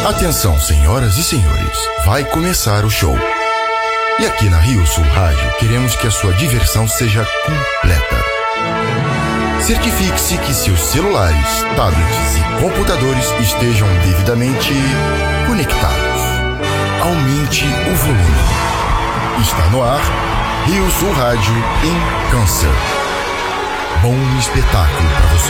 Atenção, senhoras e senhores, vai começar o show. E aqui na Rio Sul Rádio queremos que a sua diversão seja completa. Certifique-se que seus celulares, tablets e computadores estejam devidamente conectados. Aumente o volume. Está no ar Rio Sul Rádio em Câncer. Bom espetáculo para você.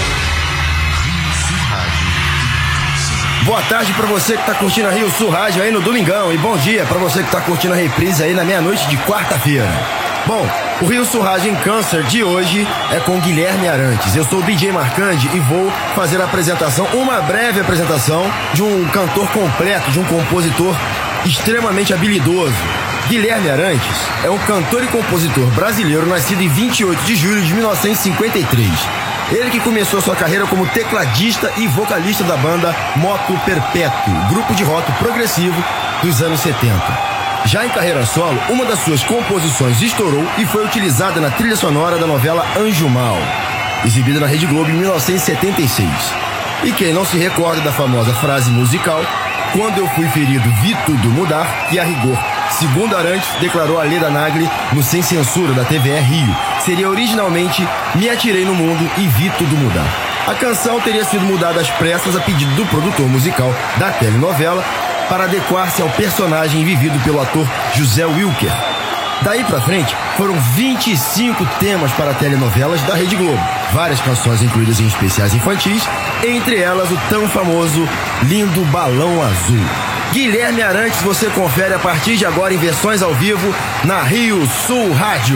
Boa tarde pra você que tá curtindo a Rio Sul Rádio aí no domingão. E bom dia pra você que tá curtindo a reprise aí na meia-noite de quarta-feira. Bom, o Rio Sul Rádio em Câncer de hoje é com Guilherme Arantes. Eu sou o DJ Marcandi e vou fazer a apresentação, uma breve apresentação de um cantor completo, de um compositor extremamente habilidoso. Guilherme Arantes é um cantor e compositor brasileiro nascido em 28 de julho de 1953. Ele que começou sua carreira como tecladista e vocalista da banda Moto Perpétuo, grupo de rock progressivo dos anos 70. Já em carreira solo, uma das suas composições estourou e foi utilizada na trilha sonora da novela Anjo Mal, exibida na Rede Globo em 1976. E quem não se recorda da famosa frase musical, quando eu fui ferido vi tudo mudar, que a rigor, segundo Arantes, declarou a Leda Nagli no Sem Censura da TVE Rio, seria originalmente Me Atirei no Mundo e Vi Tudo Mudar. A canção teria sido mudada às pressas a pedido do produtor musical da telenovela para adequar-se ao personagem vivido pelo ator José Wilker. Daí pra frente, foram 25 temas para telenovelas da Rede Globo, várias canções incluídas em especiais infantis, entre elas o tão famoso Lindo Balão Azul. Guilherme Arantes você confere a partir de agora em versões ao vivo na Rio Sul Rádio.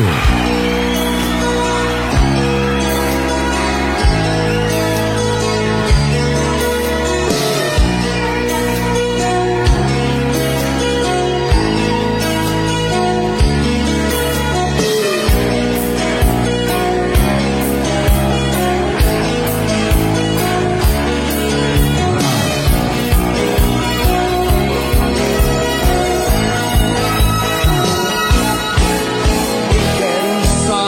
Quero um sol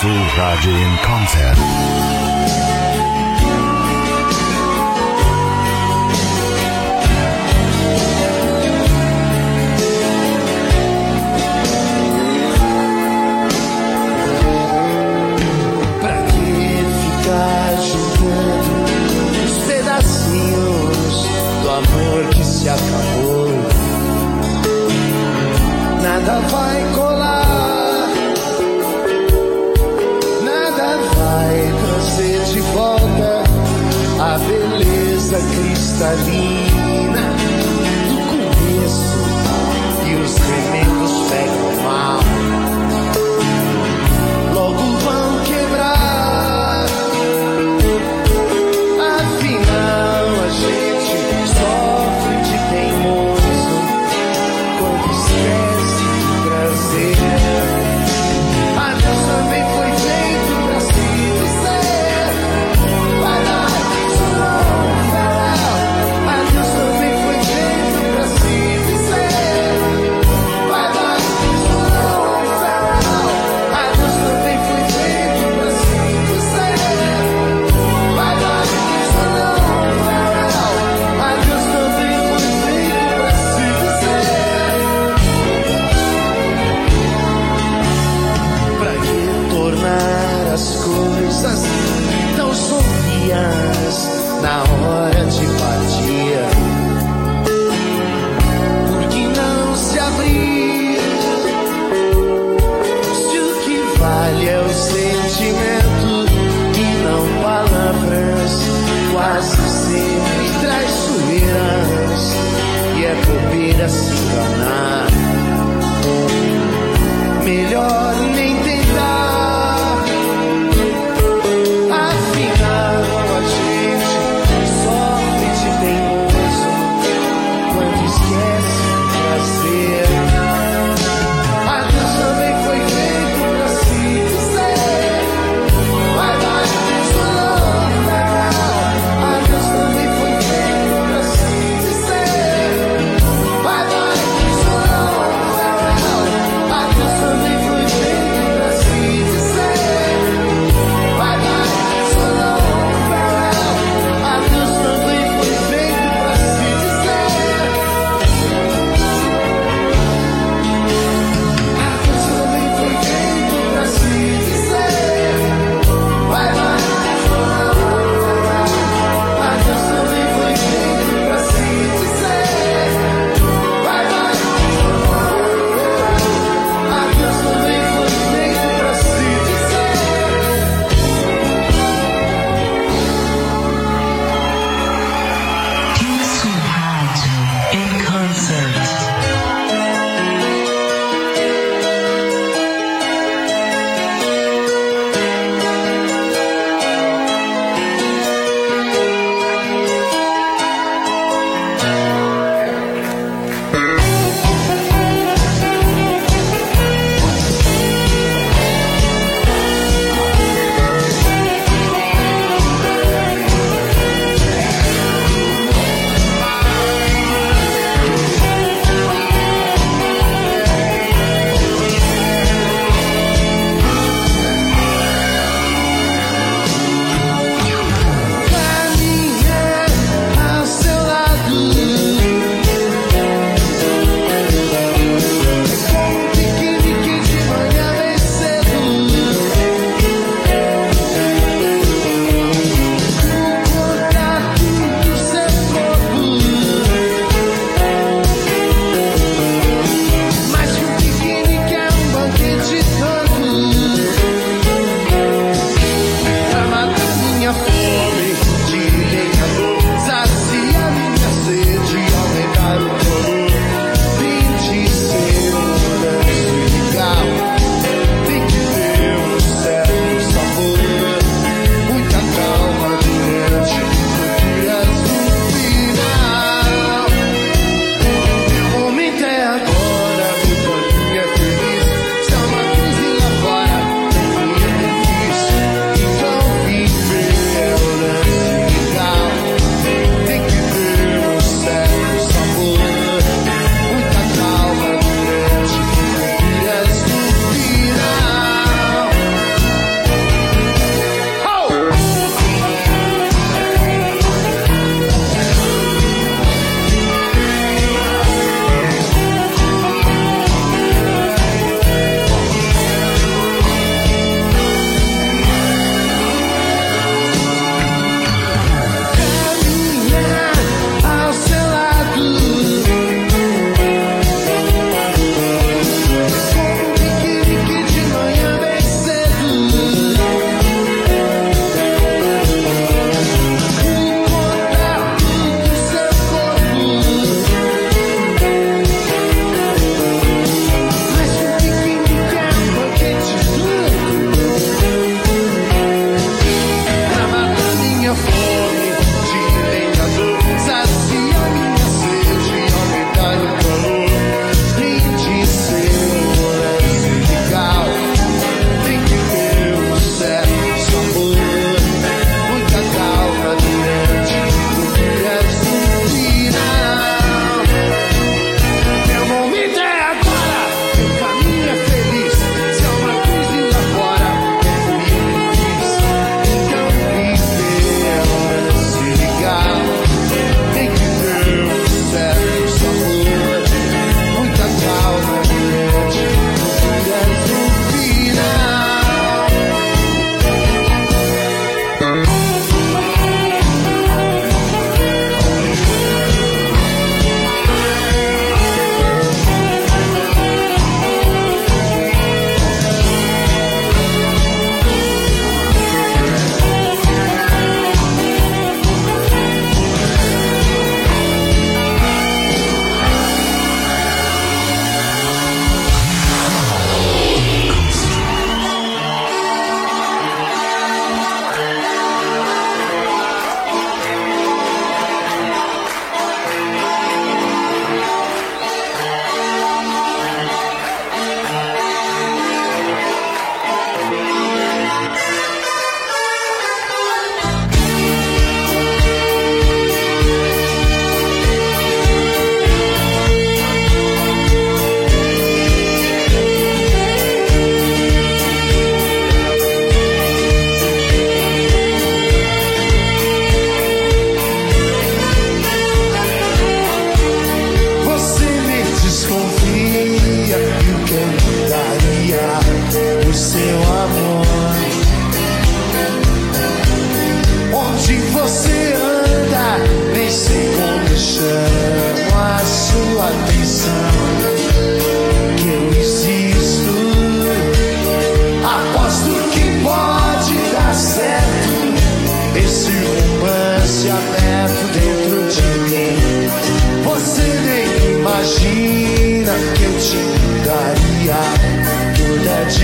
Sul Radio in concert. Que se acabou, nada vai colar, nada vai trazer de volta a beleza cristalina do começo, e os remendos pegam mal, logo vão quebrar. Afinal a gente sofre de teimoso quando esquece do prazer. Adeus também foi feito pra se dizer vai dar isso não, fará. Adeus também foi feito pra se dizer vai dar isso não, fará. Adeus também foi feito pra se dizer vai dar isso não, fará. Adeus também foi feito pra se dizer pra retornar as coisas tão sombrias na hora de partir. Por que não se abrir? Se o que vale é o sentimento e não palavras, quase sempre traiçoeiras, e é bobeira se enganar. Melhor nem tentar. Afinal a gente sofre de teimoso quando esquece do prazer. Adeus também foi feito pra se dizer vai dar isso não, fará. Adeus também foi feito pra se dizer vai dar isso não,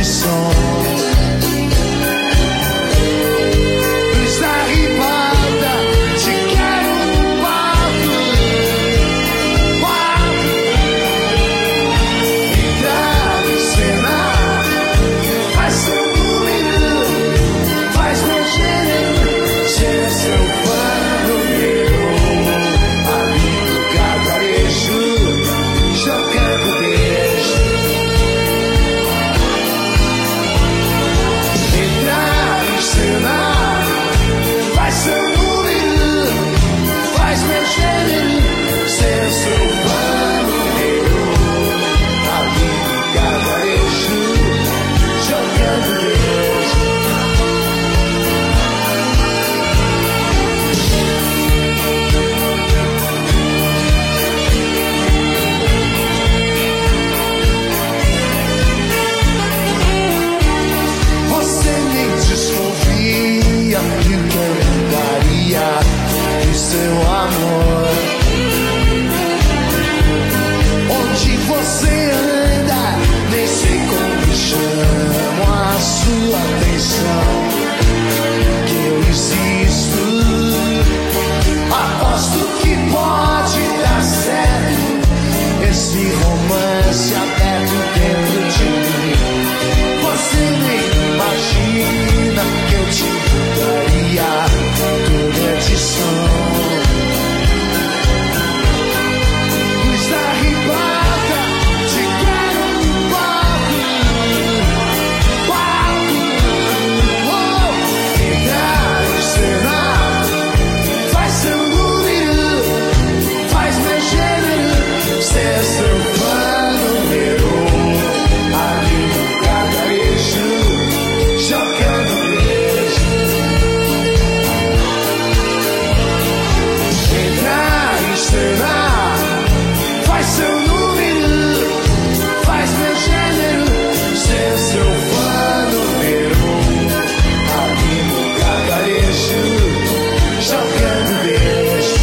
som. Luz da ribalta, te quero no palco. Entrar em cena, faz seu número, faz meu gênero, ser seu fã número. Ali no cacarejo, jogando beijo. Entrar em cena, faz seu número, faz meu gênero, ser seu fã número. Ali no cacarejo, jogando beijo. Você nem desconfia de quem daria o seu amor. Onde você anda, nem sei como chamo a sua atenção. Que eu existo, aposto que pode dar certo esse romance aberto dentro de mim. Você nem imagina que eu te daria toda edição. Luz da ribalta, te quero no palco. Entrar em cena, faz seu número, faz meu gênero, ser seu fã número. Ali no cacarejo, jogando beijo. Entrar em cena, faz seu número, faz meu gênero, ser seu fã número. Ali no cacarejo, jogando beijo.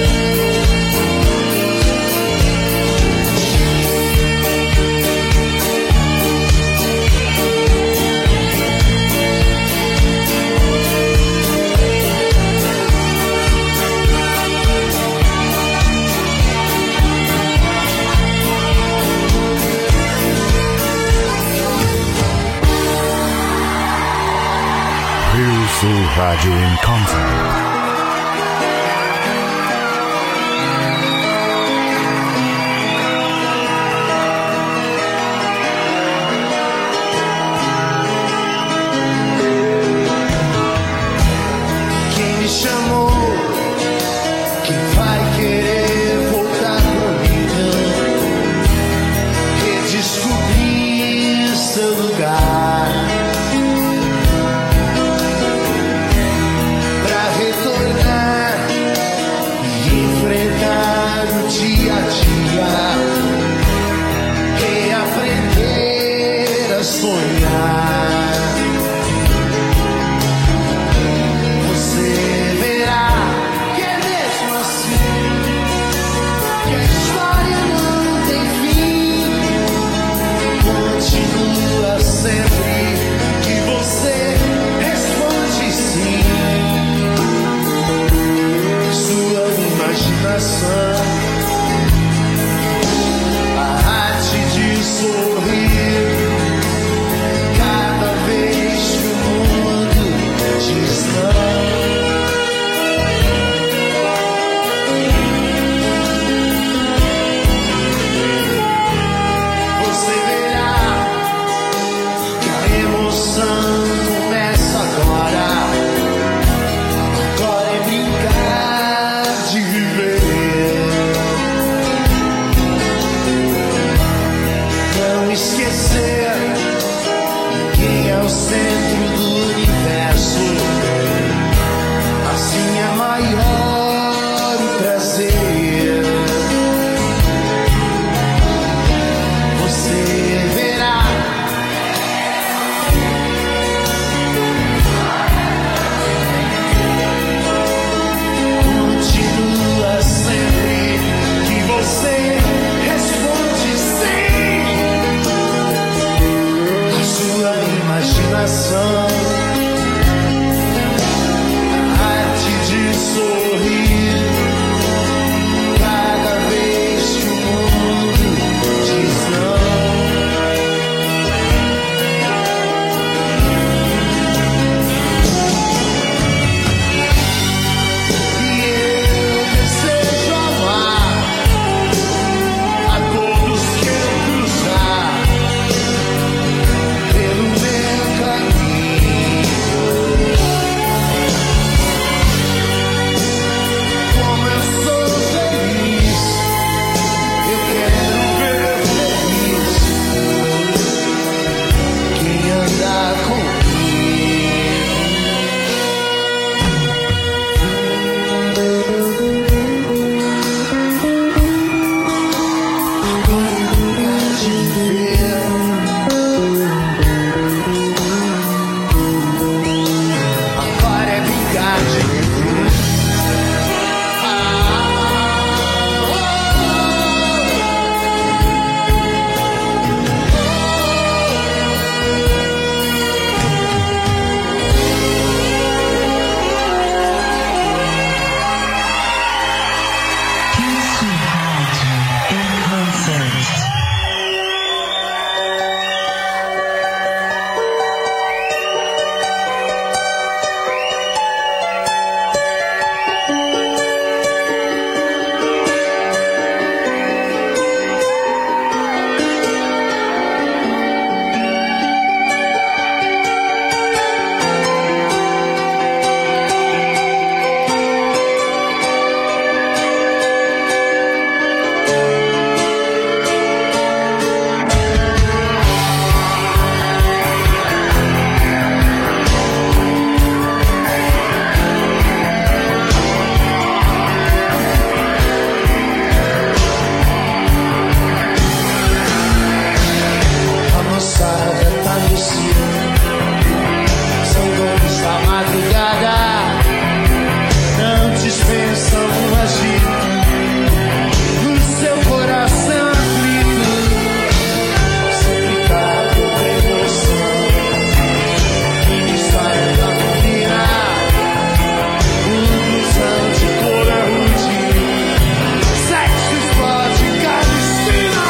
Rio Sul Rádio em concert. Quem me chamou, quem vai querer voltar comigo, redescobrir seu lugar, pra retornar e enfrentar o dia a dia, reaprender a sonhar. Você verá que é mesmo assim, que a história não tem fim. Continua sempre que você responde sim. Sua imaginação, a arte de sorrir, cada vez que o mundo diz não. Você verá que a emoção começa agora. Agora é brincar de viver. Não esquecer quem é o centro do universo. Assim é maior o prazer. Você verá sua no cio. São donos da madrugada, não dispensam um agito. No seu coração aflito, sempre cabe outra emoção. História da menina, ilusão de cor é rude. Sexo explode cada esquina.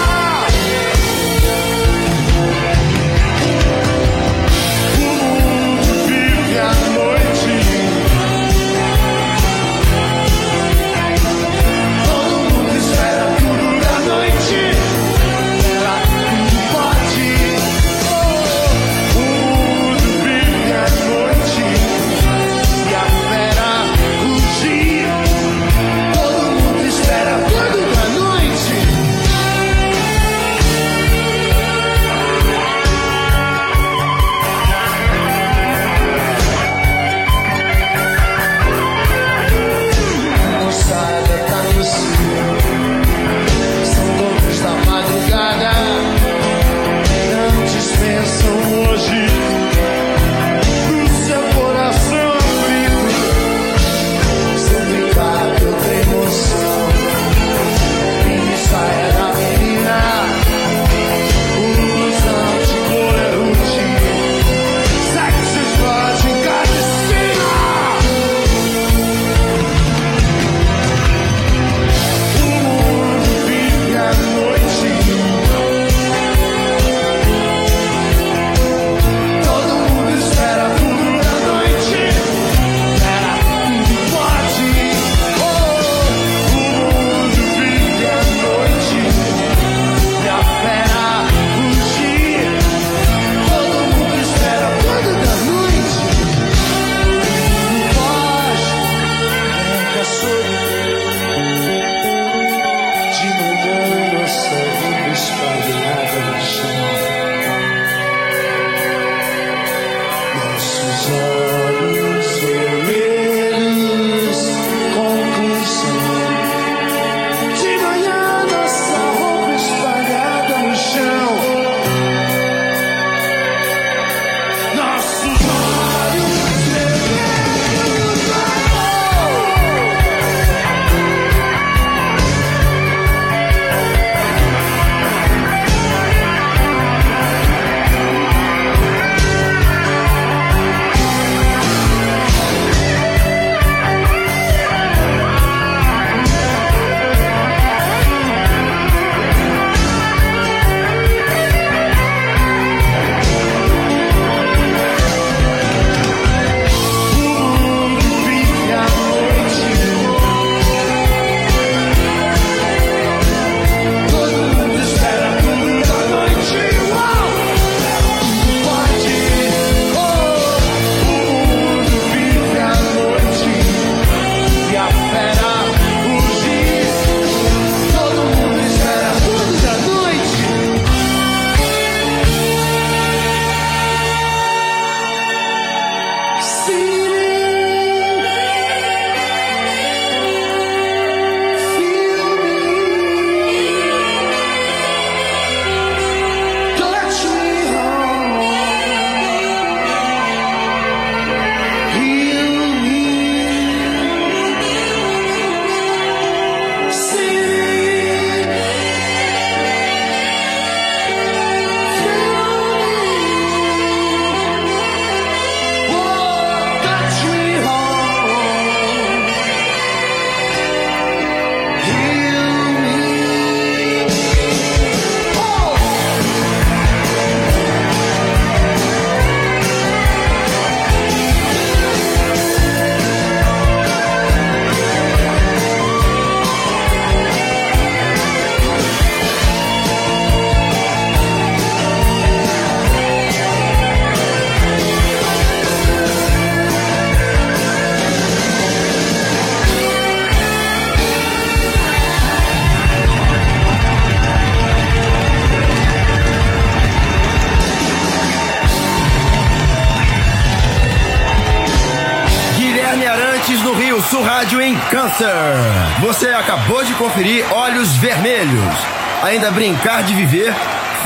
Sul Rádio em Câncer. Você acabou de conferir Olhos Vermelhos. Ainda brincar de viver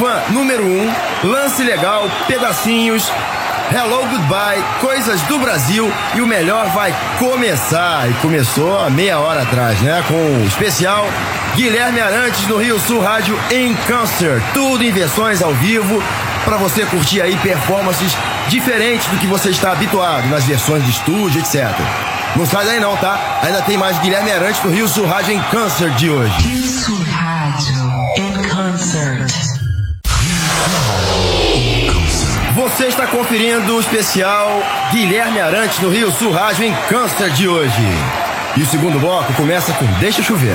fã número 1, Lance Legal, Pedacinhos, Hello Goodbye, Coisas do Brasil e o melhor vai começar. E começou há meia hora atrás, né? Com o especial Guilherme Arantes no Rio Sul Rádio em Concert. Tudo em versões ao vivo para você curtir aí performances diferentes do que você está habituado nas versões de estúdio, etc. Não sai daí não, tá? Ainda tem mais Guilherme Arantes no Rio Sul Rádio em Concert de hoje. Rio Sul Rádio em Concert. Você está conferindo o especial Guilherme Arantes no Rio Sul Rádio em Concert de hoje. E o segundo bloco começa com Deixa Chover.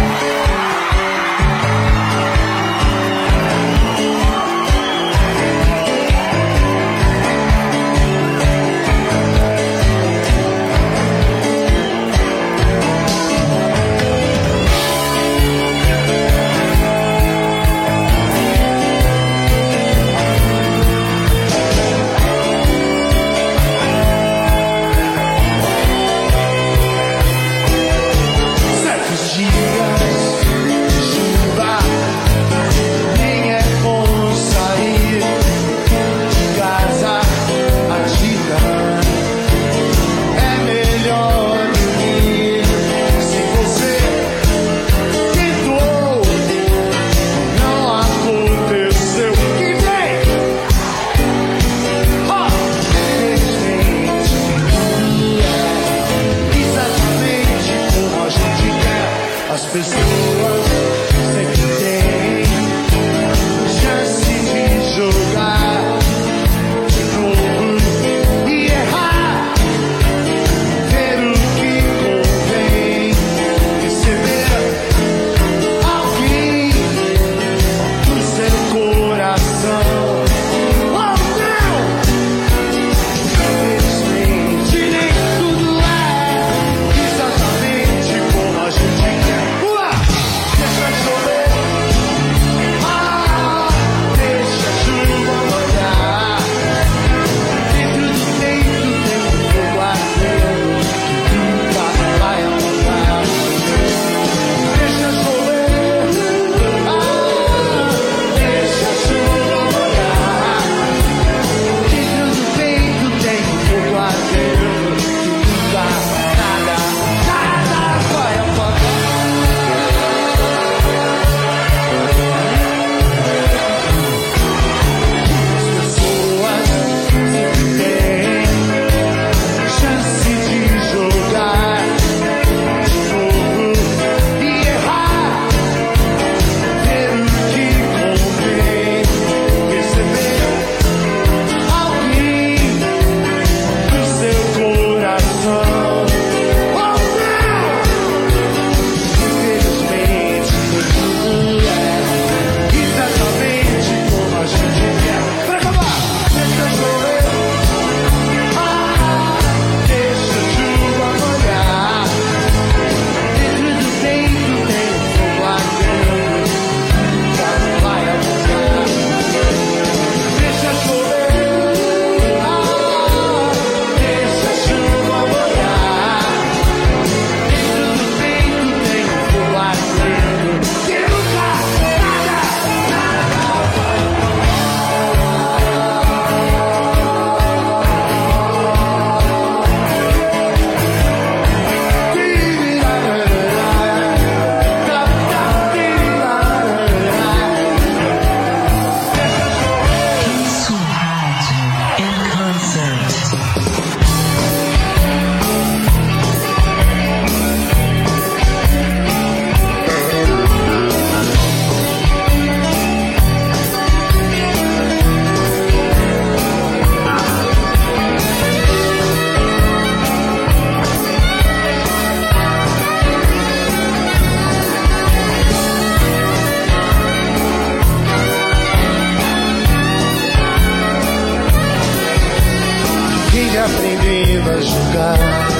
aprendendo a julgar,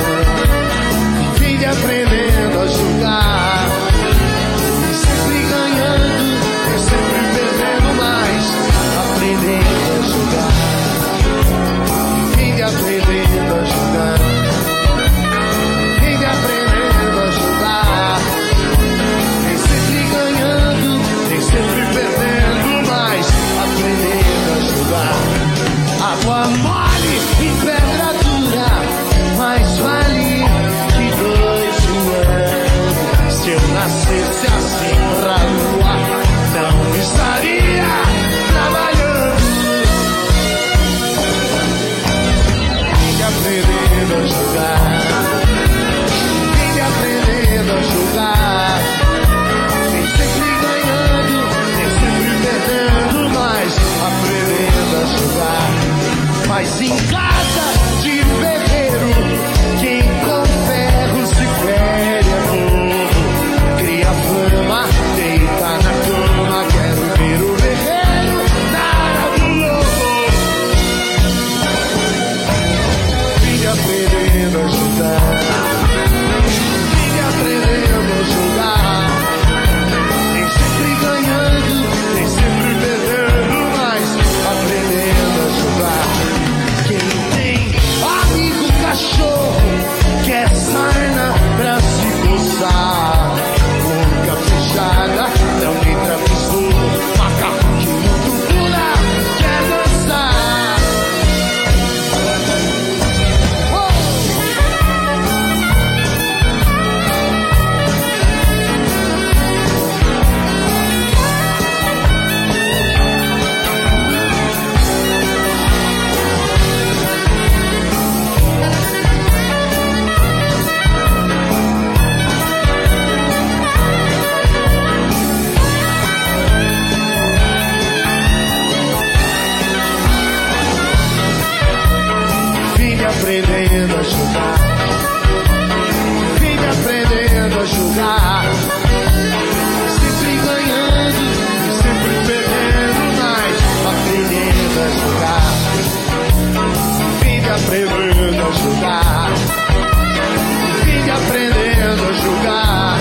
vem aprendendo a julgar, sempre ganhando, sempre perdendo mais, aprendendo a julgar, vem aprendendo a julgar, vem aprendendo a julgar, vem sempre ganhando, vem sempre perdendo mais. Mas em casa de ferreiro, quem com ferro se fere é novo. Cria fama, deita na cama, quero ver o guerreiro na área do lobo. Vim aprendendo a jogar, vim aprendendo a jogar. Nem sempre ganhando, nem sempre perdendo, mas aprendendo a jogar. Quem tem amigo cachorro, quer sarna pra se coçar. Boca fechada, não me travessou. Macaco que muito pula, quer dançar. Aprendendo a jogar, vim aprendendo a jogar. Sempre ganhando e sempre perdendo, mas aprendendo a jogar. Vim aprendendo a jogar, vim aprendendo a jogar.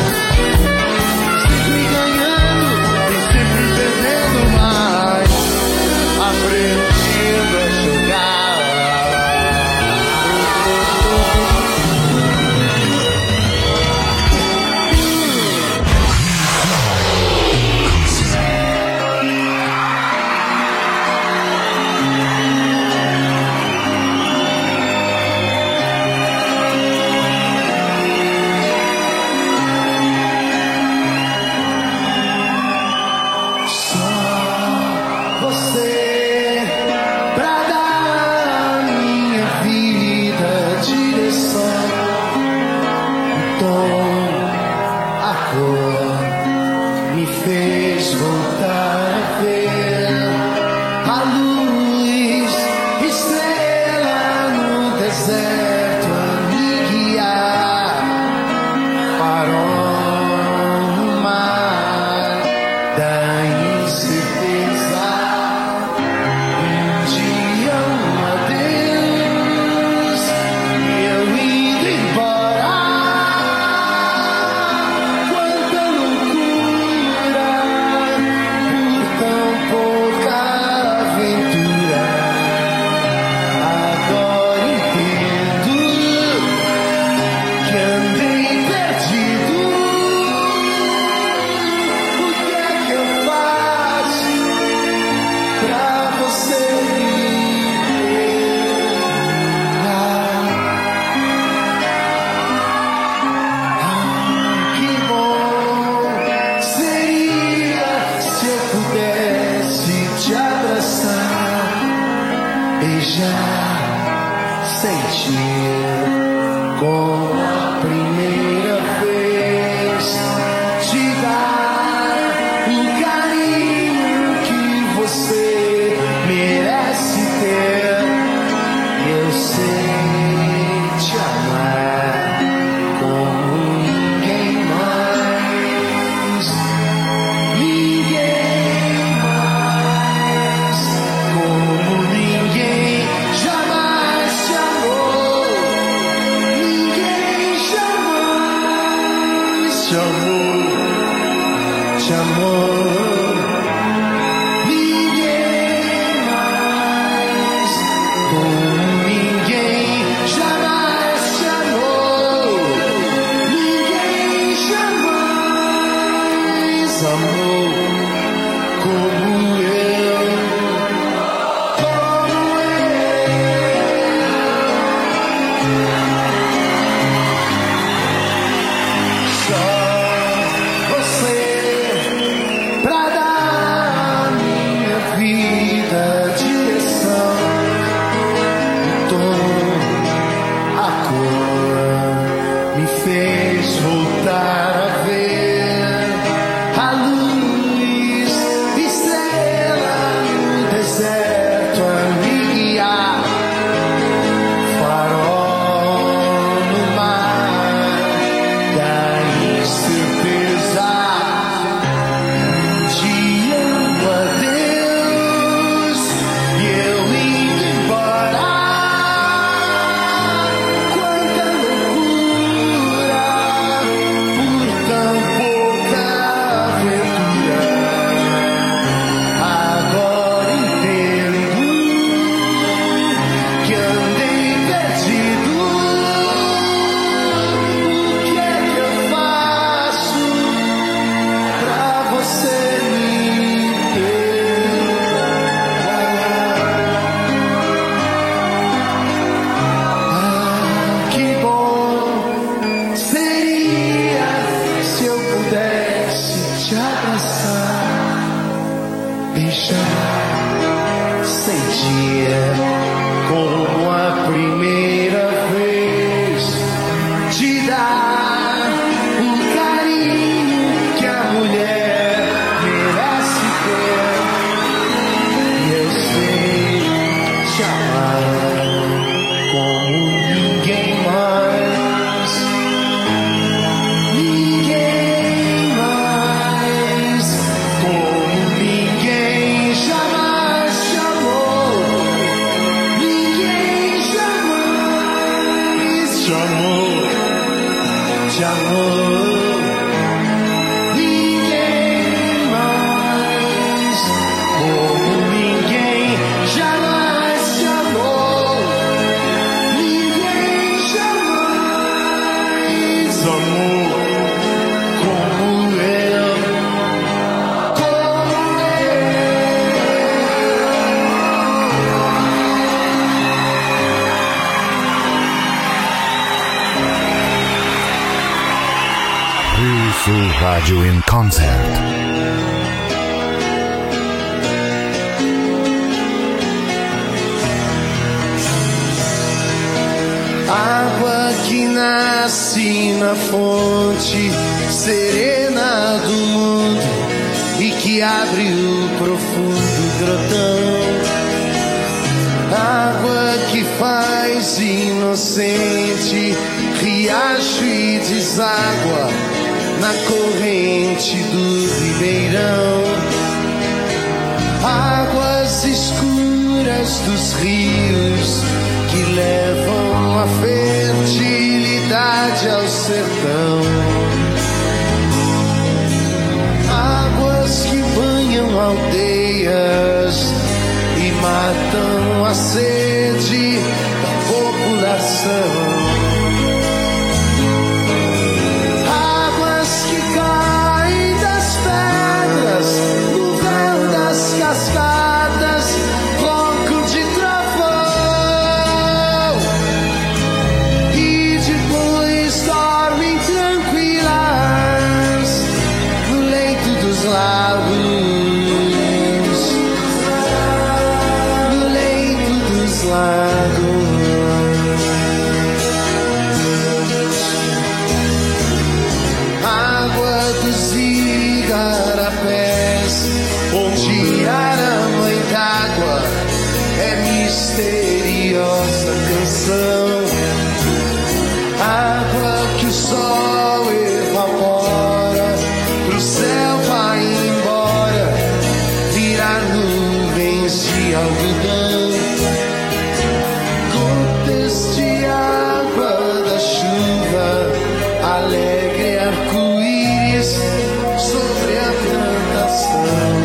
Sempre ganhando e sempre perdendo, mas aprendendo a jogar. Ninguém dia como a primeira vez, te dar o carinho que a mulher merece ter. E eu sei te amar como ninguém mais, ninguém mais, como ninguém jamais te amou, ninguém jamais te amou, te amou. Ninguém mais, como ninguém jamais te amou, ninguém jamais amou como eu, como Rio Sul Rádio in Concert. água que nasce na fonte serena do mundo e que abre o profundo grotão. Água que faz inocente riacho e deságua na corrente do ribeirão. Águas escuras dos rios que levam a fertilidade ao sertão. Águas que banham aldeias e matam a sede da população. Águas que caem das pedras no véu das cascadas, ronco de trovão, e depois dormem tranquilas no leito dos lagos, no leito dos lagos. Água dos igarapés, onde a mãe d'água é misteriosa canção. Água que o sol evapora, pro céu vai embora, virar nuvens de algodão. Gotas de água da chuva, alegre arco-íris sobre a plantação.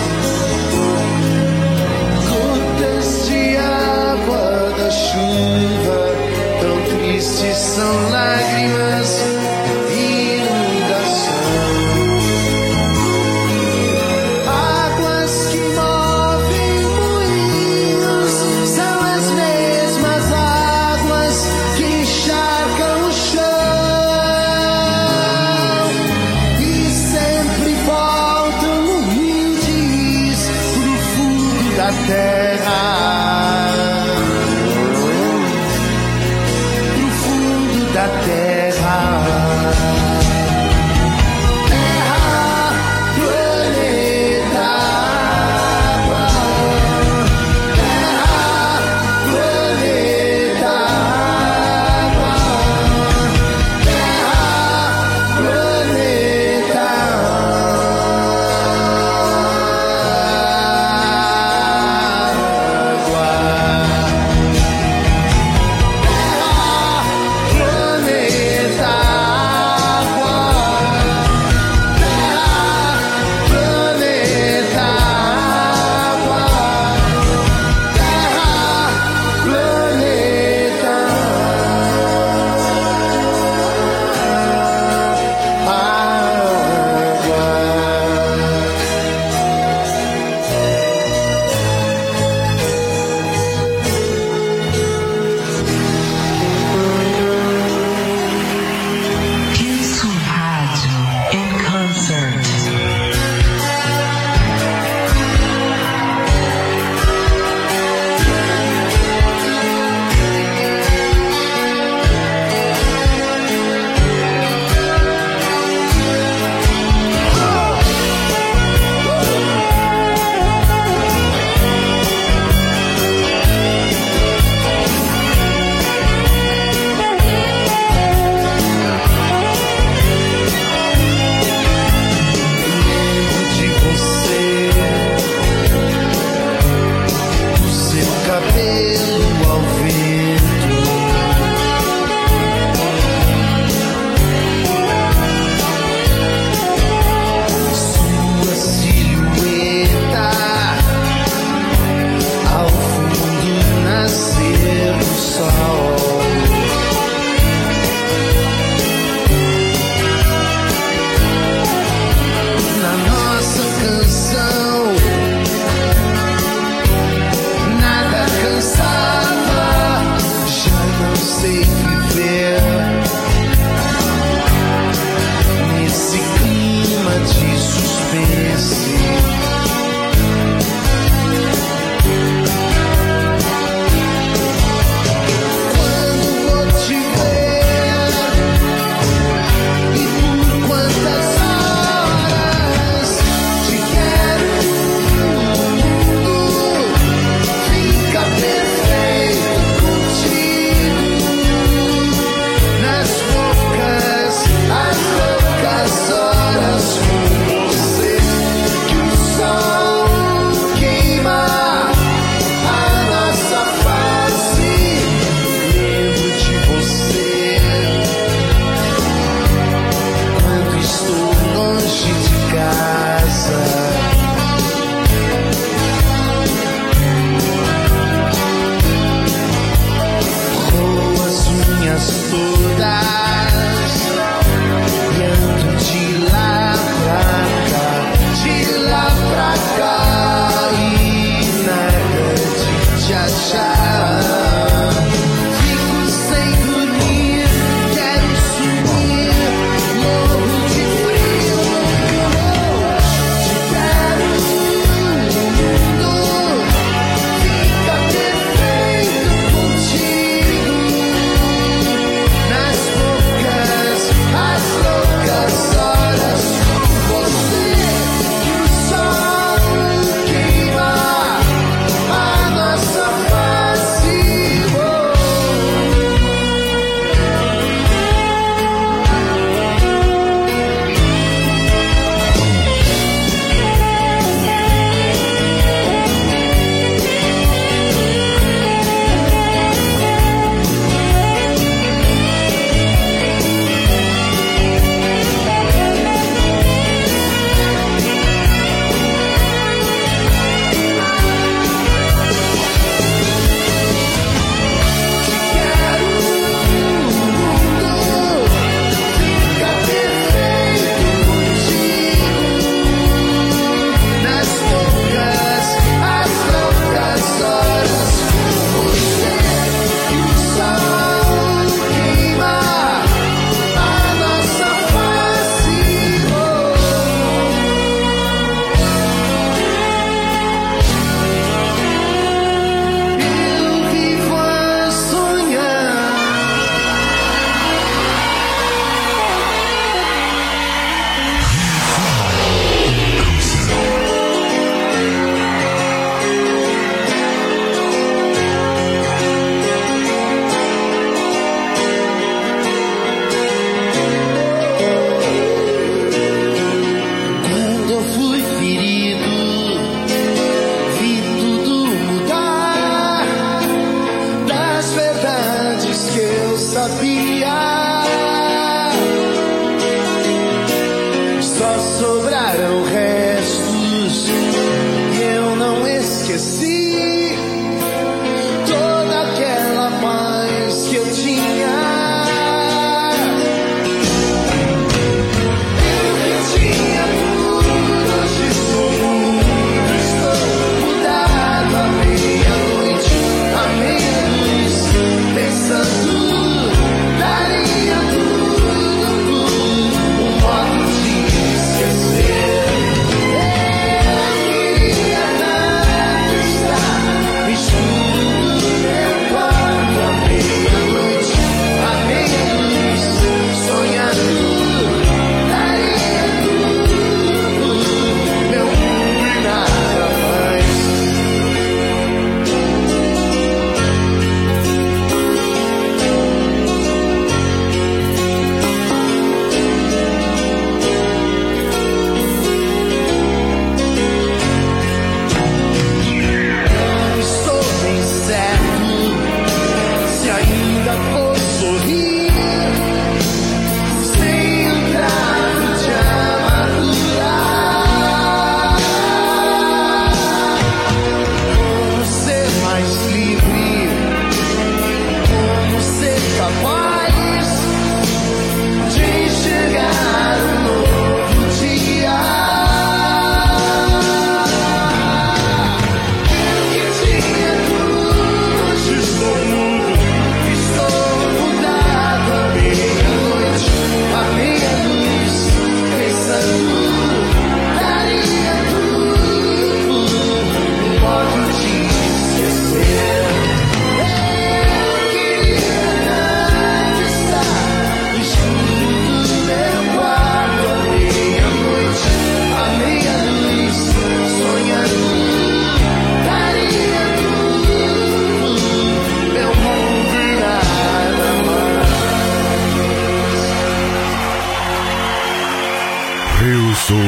Gotas de água da chuva, tão tristes são lágrimas e inundação. Águas que movem moinhos são as mesmas águas que encharcam o chão e sempre voltam humildes pro fundo da terra, pro fundo da terra. Terra, planeta, água. Terra, planeta, água. Terra, planeta, água.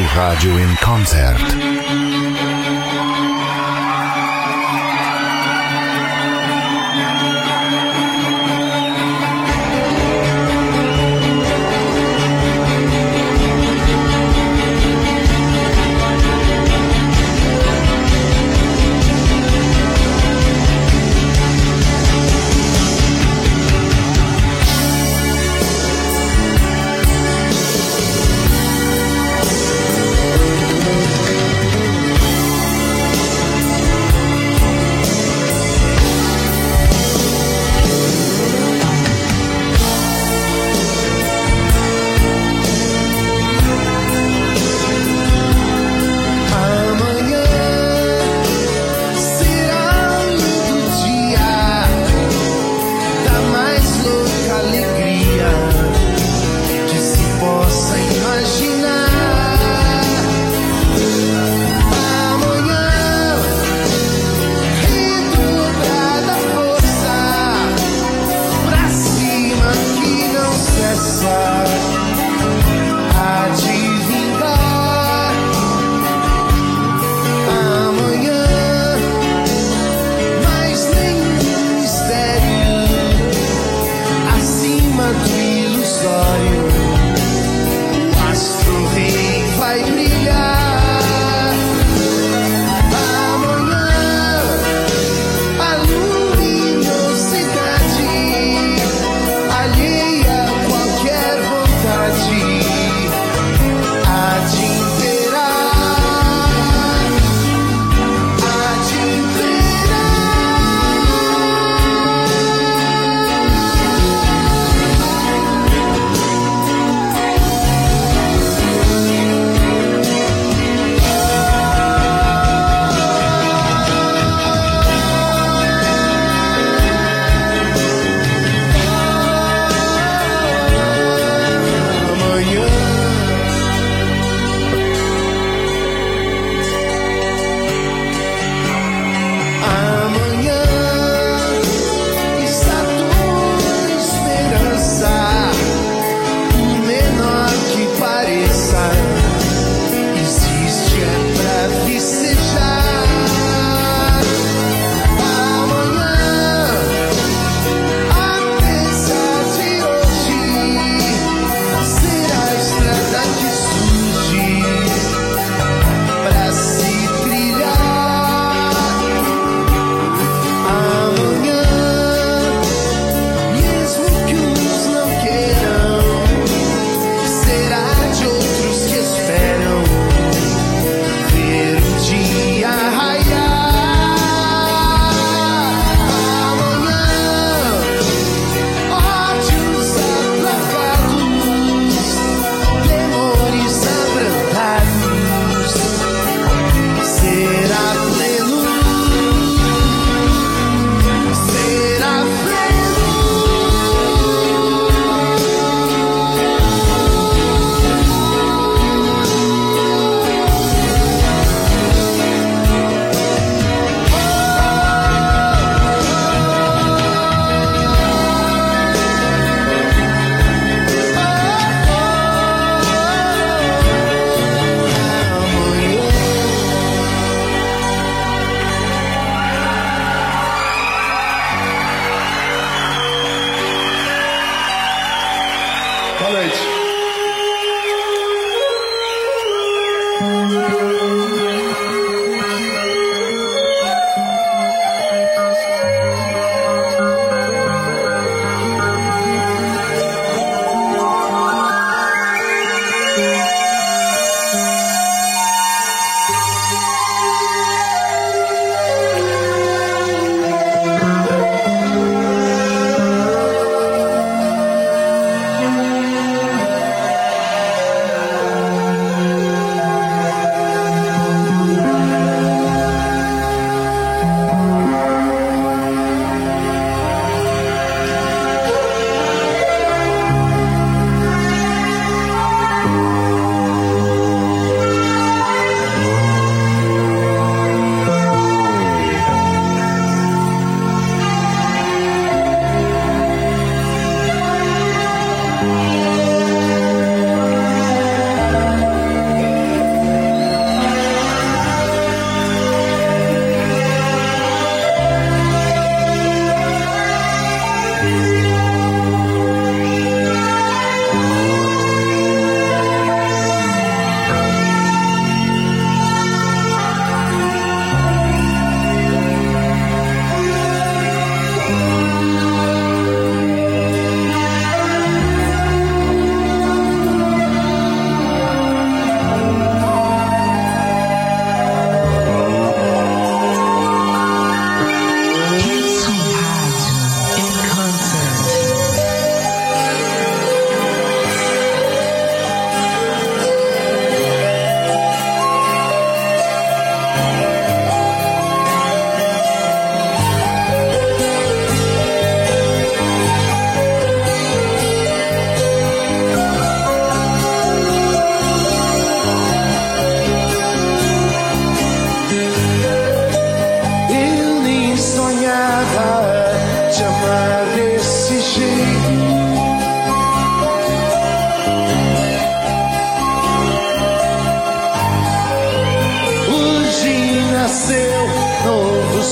Rádio in Concert.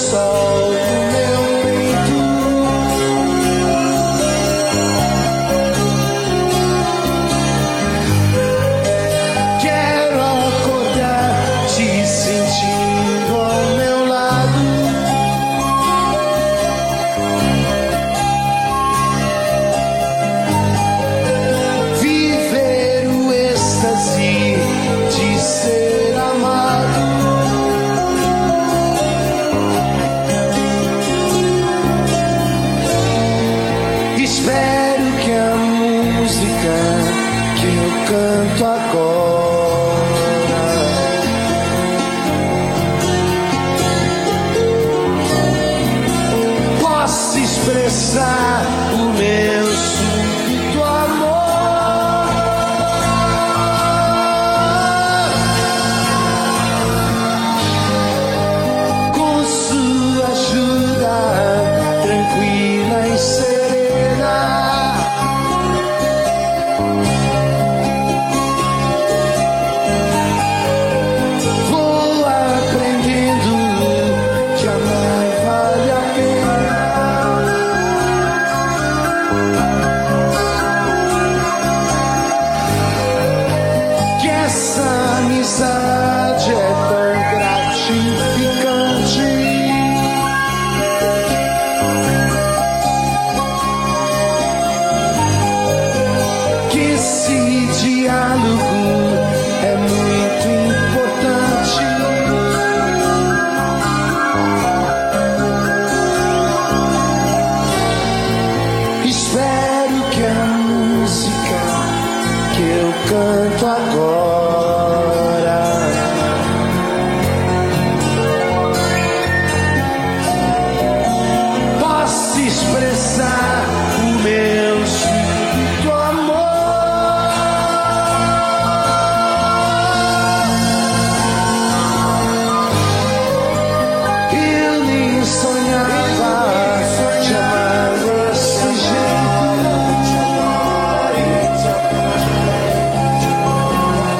sol no meu peito. Quero acordar te sentindo ao meu lado. Viver o êxtase de ser amado. Espero que a música que eu canto agora possa expressar o meu súbito amor. Com sua ajuda tranquila e serena, vou aprendendo que amar vale a pena. Que essa amizade é tão gratificante. Que esse diálogo é muito importante. Espero que a música que eu canto agora possa expressar o meu súbito amor. Eu nem sonhava te amar desse jeito.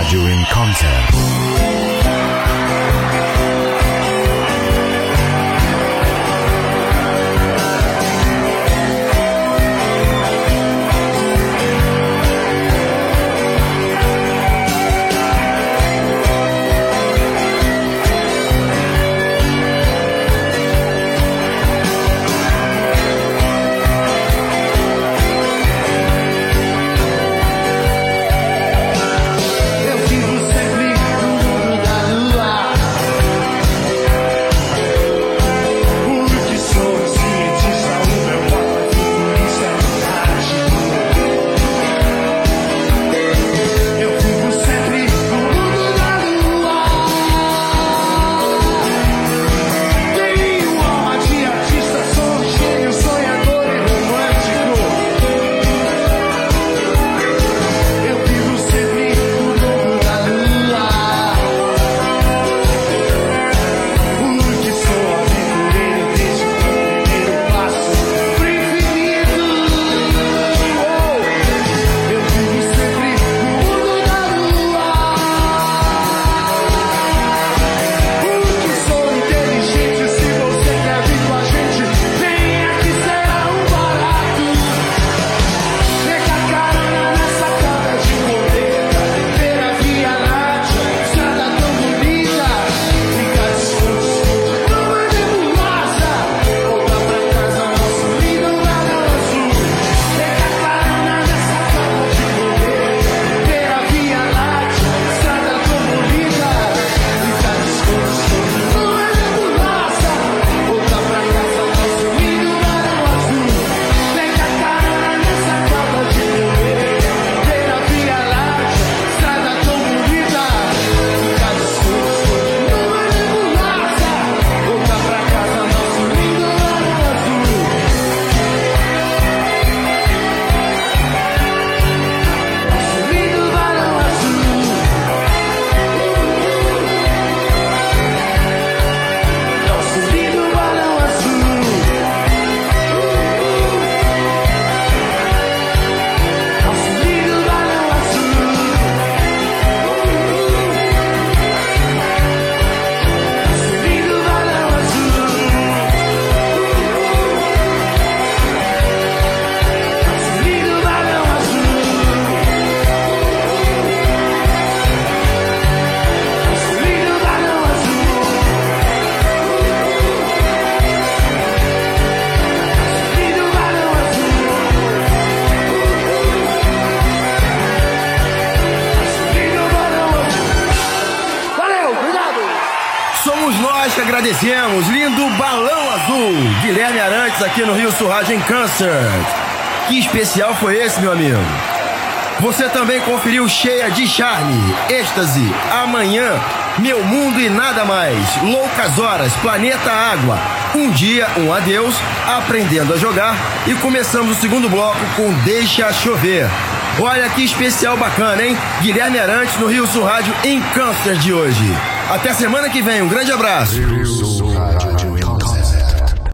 Rádio in Concert. Nós que agradecemos, lindo Balão Azul, Guilherme Arantes aqui no Rio Sul Rádio in Concert. Que especial foi esse, meu amigo? Você também conferiu Cheia de Charme, Êxtase, Amanhã, Meu Mundo e Nada Mais, Loucas Horas, Planeta Água, Um Dia, Um Adeus, Aprendendo a Jogar e começamos o segundo bloco com Deixa Chover. Olha que especial bacana, hein? Guilherme Arantes no Rio Sul Rádio in Concert de hoje. Até semana que vem, um grande abraço.